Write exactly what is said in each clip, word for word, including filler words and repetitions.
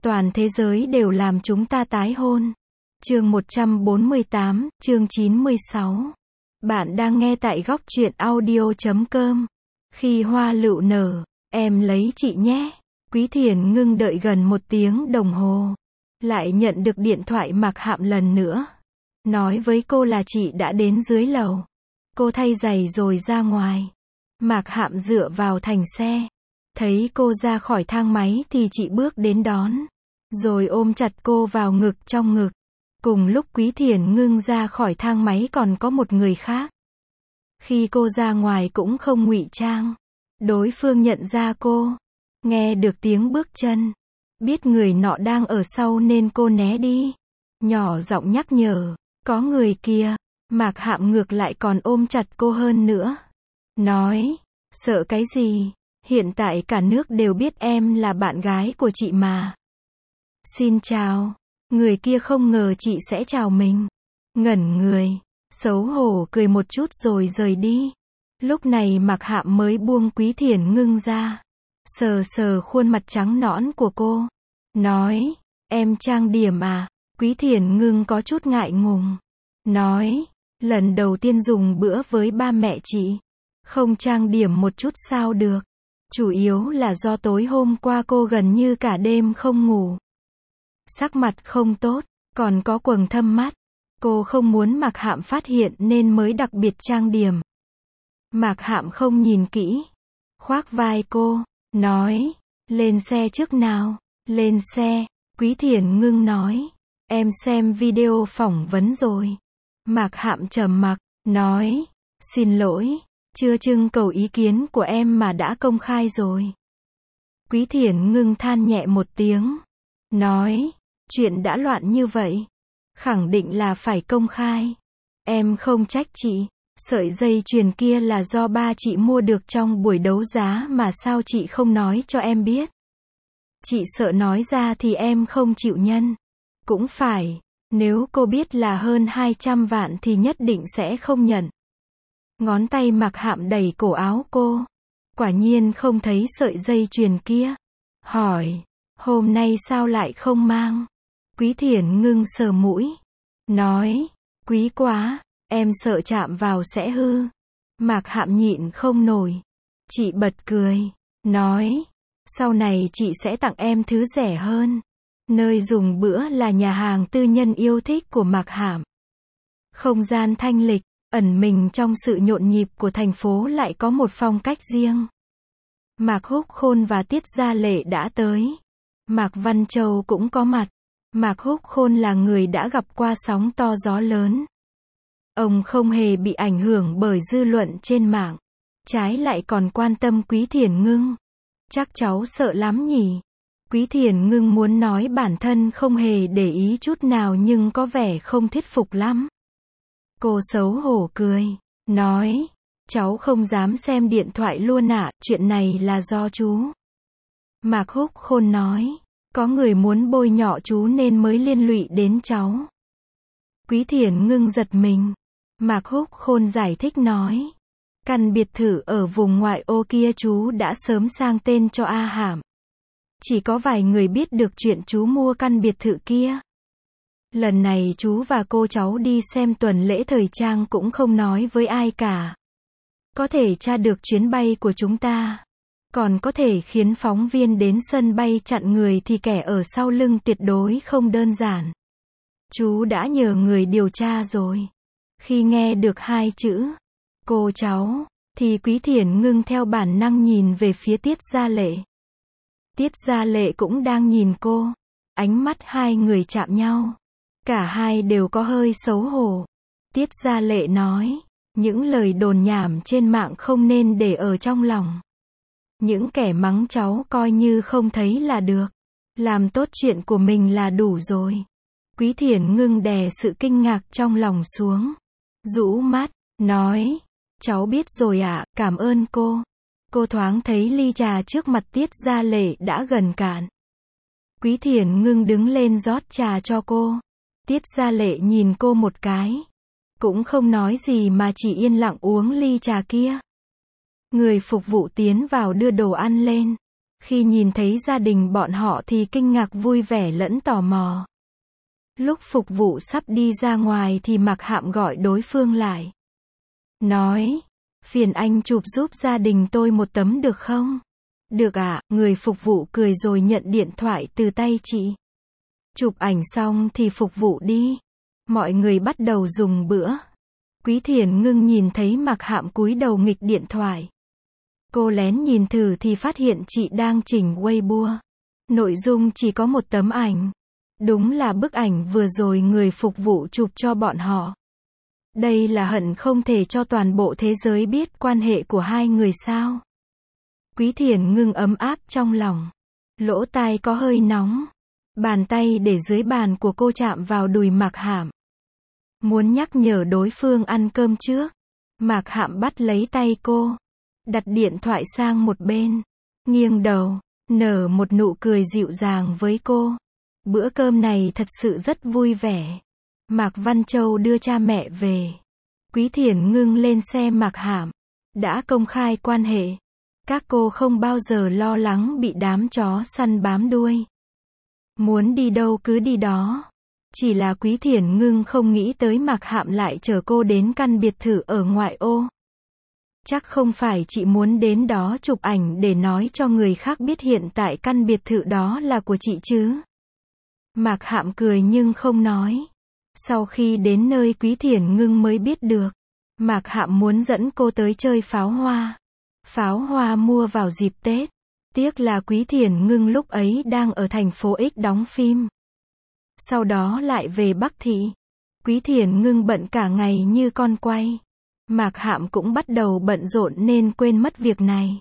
Toàn thế giới đều làm chúng ta tái hôn. Chương một trăm bốn mươi tám, chương chín mươi sáu. Bạn đang nghe tại góc truyện audio chấm com. Khi hoa lựu nở, em lấy chị nhé. Quý Thiền Ngưng đợi gần một tiếng đồng hồ. Lại nhận được điện thoại Mạc Hạm lần nữa. Nói với cô là chị đã đến dưới lầu. Cô thay giày rồi ra ngoài. Mạc Hạm dựa vào thành xe. Thấy cô ra khỏi thang máy thì chị bước đến đón. Rồi ôm chặt cô vào ngực trong ngực. Cùng lúc Quý Thiền Ngưng ra khỏi thang máy còn có một người khác. Khi cô ra ngoài cũng không ngụy trang. Đối phương nhận ra cô. Nghe được tiếng bước chân. Biết người nọ đang ở sau nên cô né đi. Nhỏ giọng nhắc nhở. Có người kia. Mạc Hạm ngược lại còn ôm chặt cô hơn nữa. Nói. Sợ cái gì? Hiện tại cả nước đều biết em là bạn gái của chị mà. Xin chào. Người kia không ngờ chị sẽ chào mình. Ngẩn người. Xấu hổ cười một chút rồi rời đi. Lúc này Mạc Hạm mới buông Quý Thiền Ngưng ra. Sờ sờ khuôn mặt trắng nõn của cô. Nói. Em trang điểm à? Quý Thiền Ngưng có chút ngại ngùng. Nói. Lần đầu tiên dùng bữa với ba mẹ chị. Không trang điểm một chút sao được. Chủ yếu là do tối hôm qua cô gần như cả đêm không ngủ. Sắc mặt không tốt, còn có quầng thâm mắt. Cô không muốn Mạc Hạm phát hiện nên mới đặc biệt trang điểm. Mạc Hạm không nhìn kỹ. Khoác vai cô, nói. Lên xe trước nào. Lên xe. Quý Thiền Ngưng nói. Em xem video phỏng vấn rồi. Mạc Hạm trầm mặc, nói. Xin lỗi. Chưa trưng cầu ý kiến của em mà đã công khai rồi. Quý Thiền Ngưng than nhẹ một tiếng. Nói. Chuyện đã loạn như vậy. Khẳng định là phải công khai. Em không trách chị. Sợi dây chuyền kia là do ba chị mua được trong buổi đấu giá mà sao chị không nói cho em biết. Chị sợ nói ra thì em không chịu nhân. Cũng phải. Nếu cô biết là hơn hai trăm vạn thì nhất định sẽ không nhận. Ngón tay Mạc Hạm đẩy cổ áo cô. Quả nhiên không thấy sợi dây chuyền kia. Hỏi. Hôm nay sao lại không mang? Quý Thiền Ngưng sờ mũi. Nói. Quý quá. Em sợ chạm vào sẽ hư. Mạc Hạm nhịn không nổi. Chị bật cười. Nói. Sau này chị sẽ tặng em thứ rẻ hơn. Nơi dùng bữa là nhà hàng tư nhân yêu thích của Mạc Hạm. Không gian thanh lịch. Ẩn mình trong sự nhộn nhịp của thành phố lại có một phong cách riêng. Mạc Húc Khôn và Tiết Gia Lệ đã tới. Mạc Văn Châu cũng có mặt. Mạc Húc Khôn là người đã gặp qua sóng to gió lớn. Ông không hề bị ảnh hưởng bởi dư luận trên mạng. Trái lại còn quan tâm Quý Thiền Ngưng. Chắc cháu sợ lắm nhỉ? Quý Thiền Ngưng muốn nói bản thân không hề để ý chút nào nhưng có vẻ không thuyết phục lắm. Cô xấu hổ cười. Nói. Cháu không dám xem điện thoại luôn ạ, chuyện này là do chú. Mạc Húc Khôn nói. Có người muốn bôi nhọ chú nên mới liên lụy đến cháu. Quý Thiền Ngưng giật mình. Mạc Húc Khôn giải thích nói. Căn biệt thự ở vùng ngoại ô kia chú đã sớm sang tên cho A Hạm. Chỉ có vài người biết được chuyện chú mua căn biệt thự kia. Lần này chú và cô cháu đi xem tuần lễ thời trang cũng không nói với ai cả. Có thể tra được chuyến bay của chúng ta. Còn có thể khiến phóng viên đến sân bay chặn người thì kẻ ở sau lưng tuyệt đối không đơn giản. Chú đã nhờ người điều tra rồi. Khi nghe được hai chữ cô cháu thì Quý Thiền Ngưng theo bản năng nhìn về phía Tiết Gia Lệ. Tiết Gia Lệ cũng đang nhìn cô. Ánh mắt hai người chạm nhau. Cả hai đều có hơi xấu hổ. Tiết Gia Lệ nói. Những lời đồn nhảm trên mạng không nên để ở trong lòng. Những kẻ mắng cháu coi như không thấy là được. Làm tốt chuyện của mình là đủ rồi. Quý Thiền Ngưng đè sự kinh ngạc trong lòng xuống. Rũ mắt, nói. Cháu biết rồi ạ, cảm ơn cô. Cô thoáng thấy ly trà trước mặt Tiết Gia Lệ đã gần cạn. Quý Thiền Ngưng đứng lên rót trà cho cô. Tiết Gia Lệ nhìn cô một cái. Cũng không nói gì mà chỉ yên lặng uống ly trà kia. Người phục vụ tiến vào đưa đồ ăn lên. Khi nhìn thấy gia đình bọn họ thì kinh ngạc vui vẻ lẫn tò mò. Lúc phục vụ sắp đi ra ngoài thì Mạc Hạm gọi đối phương lại. Nói, phiền anh chụp giúp gia đình tôi một tấm được không? Được ạ, người phục vụ cười rồi nhận điện thoại từ tay chị. Chụp ảnh xong thì phục vụ đi. Mọi người bắt đầu dùng bữa. Quý Thiền Ngưng nhìn thấy Mạc Hạm cúi đầu nghịch điện thoại. Cô lén nhìn thử thì phát hiện chị đang chỉnh Weibo. Nội dung chỉ có một tấm ảnh. Đúng là bức ảnh vừa rồi người phục vụ chụp cho bọn họ. Đây là hận không thể cho toàn bộ thế giới biết quan hệ của hai người sao. Quý Thiền Ngưng ấm áp trong lòng. Lỗ tai có hơi nóng. Bàn tay để dưới bàn của cô chạm vào đùi Mạc Hạm. Muốn nhắc nhở đối phương ăn cơm trước. Mạc Hạm bắt lấy tay cô. Đặt điện thoại sang một bên. Nghiêng đầu. Nở một nụ cười dịu dàng với cô. Bữa cơm này thật sự rất vui vẻ. Mạc Văn Châu đưa cha mẹ về. Quý Thiền Ngưng lên xe Mạc Hạm. Đã công khai quan hệ. Các cô không bao giờ lo lắng bị đám chó săn bám đuôi. Muốn đi đâu cứ đi đó. Chỉ là Quý Thiền Ngưng không nghĩ tới Mạc Hạm lại chở cô đến căn biệt thự ở ngoại ô. Chắc không phải chị muốn đến đó chụp ảnh để nói cho người khác biết hiện tại căn biệt thự đó là của chị chứ? Mạc Hạm cười nhưng không nói. Sau khi đến nơi Quý Thiền Ngưng mới biết được. Mạc Hạm muốn dẫn cô tới chơi pháo hoa. Pháo hoa mua vào dịp Tết. Tiếc là Quý Thiền Ngưng lúc ấy đang ở thành phố X đóng phim. Sau đó lại về Bắc Thị. Quý Thiền Ngưng bận cả ngày như con quay. Mạc Hạm cũng bắt đầu bận rộn nên quên mất việc này.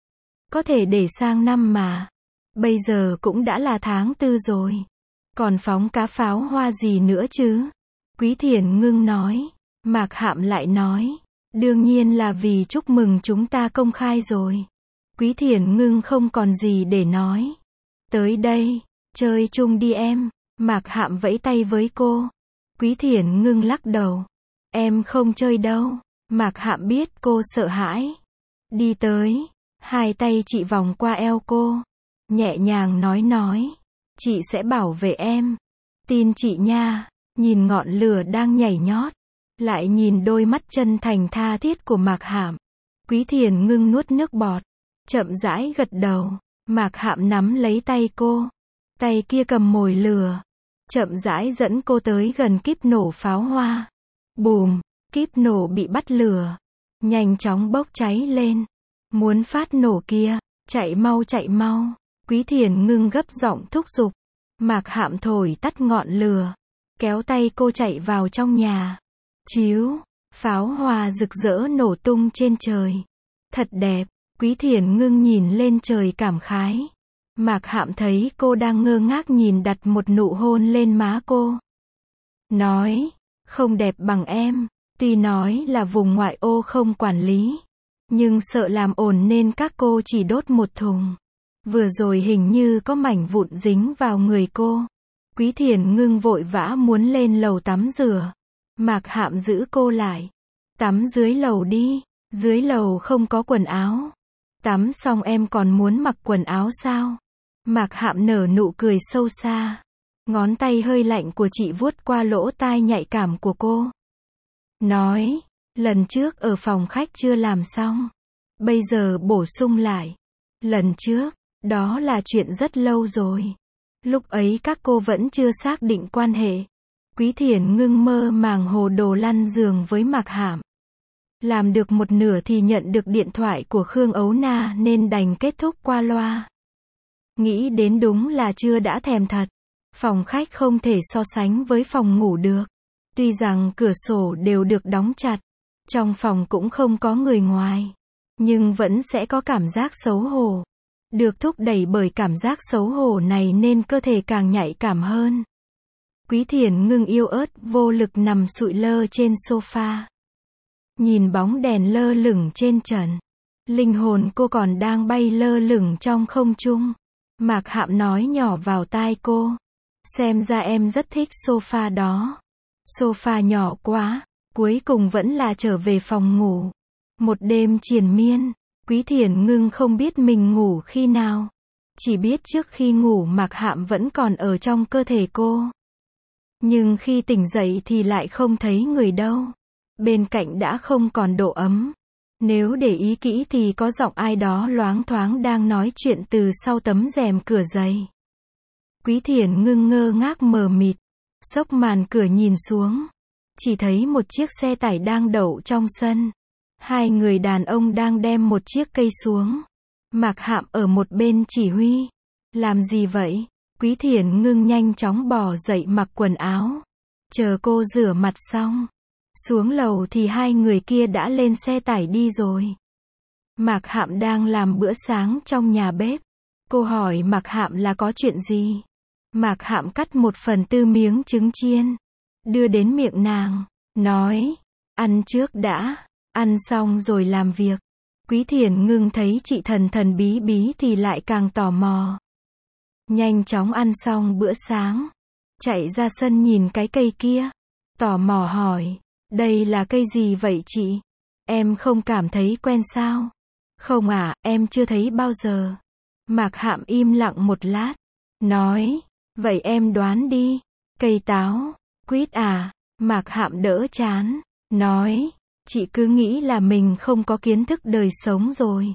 Có thể để sang năm mà. Bây giờ cũng đã là tháng tư rồi. Còn phóng cá pháo hoa gì nữa chứ? Quý Thiền Ngưng nói. Mạc Hạm lại nói. Đương nhiên là vì chúc mừng chúng ta công khai rồi. Quý Thiền Ngưng không còn gì để nói. Tới đây, chơi chung đi em. Mạc Hạm vẫy tay với cô. Quý Thiền Ngưng lắc đầu. Em không chơi đâu. Mạc Hạm biết cô sợ hãi. Đi tới. Hai tay chị vòng qua eo cô. Nhẹ nhàng nói nói. Chị sẽ bảo vệ em. Tin chị nha. Nhìn ngọn lửa đang nhảy nhót. Lại nhìn đôi mắt chân thành tha thiết của Mạc Hạm. Quý Thiền Ngưng nuốt nước bọt. Chậm rãi gật đầu. Mạc Hạm nắm lấy tay cô. Tay kia cầm mồi lửa. Chậm rãi dẫn cô tới gần kíp nổ pháo hoa. Bùm, kíp nổ bị bắt lửa. Nhanh chóng bốc cháy lên. Muốn phát nổ kia. Chạy mau chạy mau. Quý Thiền Ngưng gấp giọng thúc giục. Mạc Hạm thổi tắt ngọn lửa. Kéo tay cô chạy vào trong nhà. Chiếu. Pháo hoa rực rỡ nổ tung trên trời. Thật đẹp. Quý Thiền Ngưng nhìn lên trời cảm khái. Mạc Hạm thấy cô đang ngơ ngác nhìn đặt một nụ hôn lên má cô. Nói. Không đẹp bằng em. Tuy nói là vùng ngoại ô không quản lý. Nhưng sợ làm ồn nên các cô chỉ đốt một thùng. Vừa rồi hình như có mảnh vụn dính vào người cô. Quý Thiền Ngưng vội vã muốn lên lầu tắm rửa. Mạc Hạm giữ cô lại. Tắm dưới lầu đi. Dưới lầu không có quần áo. Tắm xong em còn muốn mặc quần áo sao? Mạc Hạm nở nụ cười sâu xa. Ngón tay hơi lạnh của chị vuốt qua lỗ tai nhạy cảm của cô. Nói. Lần trước ở phòng khách chưa làm xong. Bây giờ bổ sung lại. Lần trước. Đó là chuyện rất lâu rồi. Lúc ấy các cô vẫn chưa xác định quan hệ. Quý Thiền Ngưng mơ màng hồ đồ lăn giường với Mạc Hạm. Làm được một nửa thì nhận được điện thoại của Khương Ấu Na nên đành kết thúc qua loa. Nghĩ đến đúng là chưa đã thèm thật. Phòng khách không thể so sánh với phòng ngủ được. Tuy rằng cửa sổ đều được đóng chặt. Trong phòng cũng không có người ngoài. Nhưng vẫn sẽ có cảm giác xấu hổ. Được thúc đẩy bởi cảm giác xấu hổ này nên cơ thể càng nhạy cảm hơn. Quý Thiền Ngưng yếu ớt vô lực nằm sụi lơ trên sofa. Nhìn bóng đèn lơ lửng trên trần. Linh hồn cô còn đang bay lơ lửng trong không trung. Mạc Hạm nói nhỏ vào tai cô. Xem ra em rất thích sofa đó. Sofa nhỏ quá. Cuối cùng vẫn là trở về phòng ngủ. Một đêm triền miên. Quý Thiền Ngưng không biết mình ngủ khi nào. Chỉ biết trước khi ngủ Mạc Hạm vẫn còn ở trong cơ thể cô. Nhưng khi tỉnh dậy thì lại không thấy người đâu. Bên cạnh đã không còn độ ấm. Nếu để ý kỹ thì có giọng ai đó loáng thoáng đang nói chuyện từ sau tấm rèm cửa dày. Quý Thiển Ngưng ngơ ngác mờ mịt, xốc màn cửa nhìn xuống. Chỉ thấy một chiếc xe tải đang đậu trong sân. Hai người đàn ông đang đem một chiếc cây xuống. Mạc Hạm ở một bên chỉ huy. Làm gì vậy? Quý Thiển Ngưng nhanh chóng bò dậy mặc quần áo. Chờ cô rửa mặt xong. Xuống lầu thì hai người kia đã lên xe tải đi rồi. Mạc Hạm đang làm bữa sáng trong nhà bếp. Cô hỏi Mạc Hạm là có chuyện gì? Mạc Hạm cắt một phần tư miếng trứng chiên. Đưa đến miệng nàng. Nói. Ăn trước đã. Ăn xong rồi làm việc. Quý Thiển Ngưng thấy chị thần thần bí bí thì lại càng tò mò. Nhanh chóng ăn xong bữa sáng. Chạy ra sân nhìn cái cây kia. Tò mò hỏi. Đây là cây gì vậy chị? Em không cảm thấy quen sao? Không à, em chưa thấy bao giờ. Mạc Hạm im lặng một lát. Nói. Vậy em đoán đi. Cây táo. Quýt à? Mạc Hạm đỡ chán. Nói. Chị cứ nghĩ là mình không có kiến thức đời sống rồi.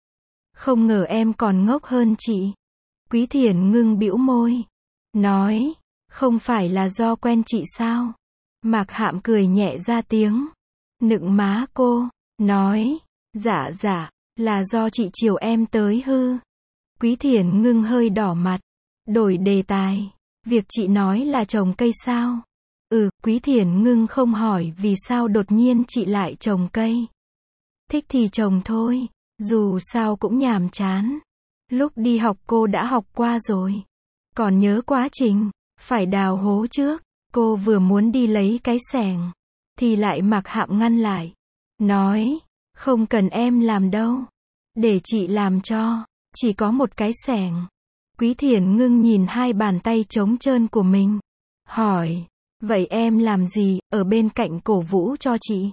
Không ngờ em còn ngốc hơn chị. Quý Thiển Ngưng bĩu môi. Nói. Không phải là do quen chị sao? Mạc Hạm cười nhẹ ra tiếng. Nựng má cô. Nói. Dạ dạ. Là do chị chiều em tới hư. Quý Thiển Ngưng hơi đỏ mặt. Đổi đề tài. Việc chị nói là trồng cây sao? Ừ, Quý Thiển Ngưng không hỏi vì sao đột nhiên chị lại trồng cây. Thích thì trồng thôi. Dù sao cũng nhàm chán. Lúc đi học cô đã học qua rồi. Còn nhớ quá trình. Phải đào hố trước. Cô vừa muốn đi lấy cái xẻng. Thì lại Mạc Hạm ngăn lại. Nói. Không cần em làm đâu. Để chị làm cho. Chỉ có một cái xẻng. Quý Thiển Ngưng nhìn hai bàn tay trống trơn của mình. Hỏi. Vậy em làm gì, ở bên cạnh cổ vũ cho chị?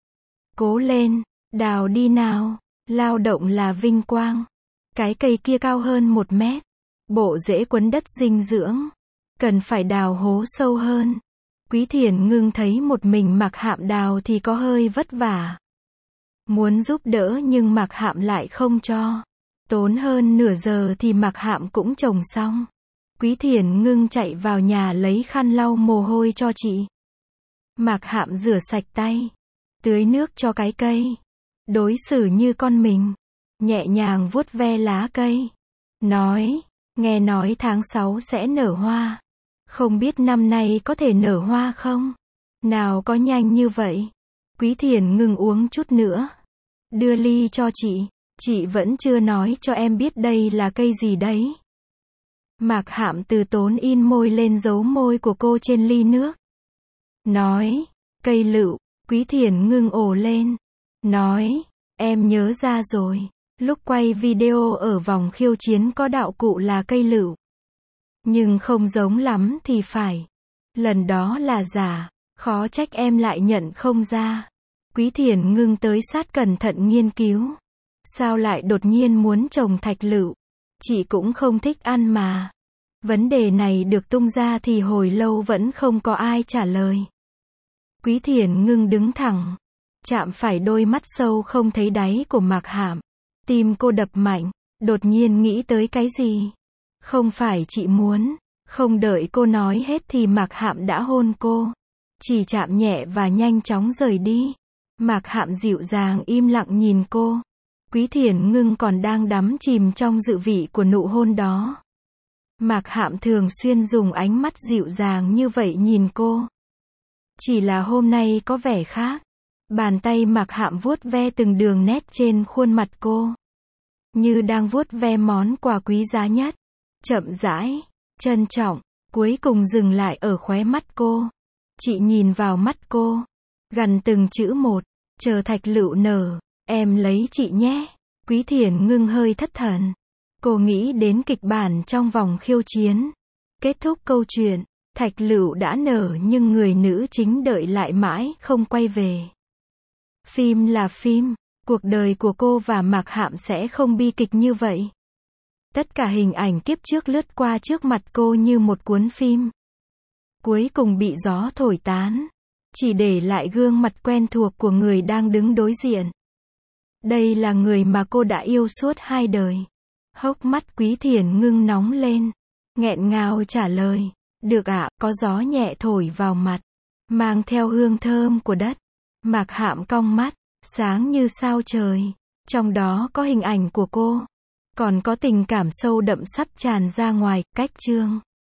Cố lên. Đào đi nào. Lao động là vinh quang. Cái cây kia cao hơn một mét. Bộ rễ quấn đất dinh dưỡng. Cần phải đào hố sâu hơn. Quý Thiển Ngưng thấy một mình Mạc Hạm đào thì có hơi vất vả. Muốn giúp đỡ nhưng Mạc Hạm lại không cho. Tốn hơn nửa giờ thì Mạc Hạm cũng trồng xong. Quý Thiển Ngưng chạy vào nhà lấy khăn lau mồ hôi cho chị. Mạc Hạm rửa sạch tay. Tưới nước cho cái cây. Đối xử như con mình. Nhẹ nhàng vuốt ve lá cây. Nói. Nghe nói tháng sáu sẽ nở hoa. Không biết năm nay có thể nở hoa không? Nào có nhanh như vậy. Quý Thiển Ngưng uống chút nữa. Đưa ly cho chị. Chị vẫn chưa nói cho em biết đây là cây gì đấy. Mạc Hạm từ tốn in môi lên dấu môi của cô trên ly nước. Nói. Cây lựu. Quý Thiển Ngưng ồ lên. Nói. Em nhớ ra rồi. Lúc quay video ở vòng khiêu chiến có đạo cụ là cây lựu. Nhưng không giống lắm thì phải. Lần đó là giả. Khó trách em lại nhận không ra. Quý Thiển Ngưng tới sát cẩn thận nghiên cứu. Sao lại đột nhiên muốn trồng thạch lựu? Chị cũng không thích ăn mà. Vấn đề này được tung ra thì hồi lâu vẫn không có ai trả lời. Quý Thiển Ngưng đứng thẳng. Chạm phải đôi mắt sâu không thấy đáy của Mạc Hạm. Tim cô đập mạnh. Đột nhiên nghĩ tới cái gì? Không phải chị muốn. Không đợi cô nói hết thì Mạc Hạm đã hôn cô. Chỉ chạm nhẹ và nhanh chóng rời đi. Mạc Hạm dịu dàng im lặng nhìn cô. Quý Thiển Ngưng còn đang đắm chìm trong dự vị của nụ hôn đó. Mạc Hạm thường xuyên dùng ánh mắt dịu dàng như vậy nhìn cô. Chỉ là hôm nay có vẻ khác. Bàn tay Mạc Hạm vuốt ve từng đường nét trên khuôn mặt cô. Như đang vuốt ve món quà quý giá nhất. Chậm rãi, trân trọng, cuối cùng dừng lại ở khóe mắt cô. Chị nhìn vào mắt cô. Gần từng chữ một. Chờ thạch lựu nở. Em lấy chị nhé. Quý Thiển Ngưng hơi thất thần. Cô nghĩ đến kịch bản trong vòng khiêu chiến. Kết thúc câu chuyện. Thạch lựu đã nở nhưng người nữ chính đợi lại mãi không quay về. Phim là phim. Cuộc đời của cô và Mạc Hạm sẽ không bi kịch như vậy. Tất cả hình ảnh kiếp trước lướt qua trước mặt cô như một cuốn phim. Cuối cùng bị gió thổi tán. Chỉ để lại gương mặt quen thuộc của người đang đứng đối diện. Đây là người mà cô đã yêu suốt hai đời. Hốc mắt Quý Thiển ngưng nóng lên. Nghẹn ngào trả lời. Được ạ, có gió nhẹ thổi vào mặt. Mang theo hương thơm của đất. Mạc Hạm cong mắt. Sáng như sao trời. Trong đó có hình ảnh của cô. Còn có tình cảm sâu đậm sắp tràn ra ngoài, cách chương.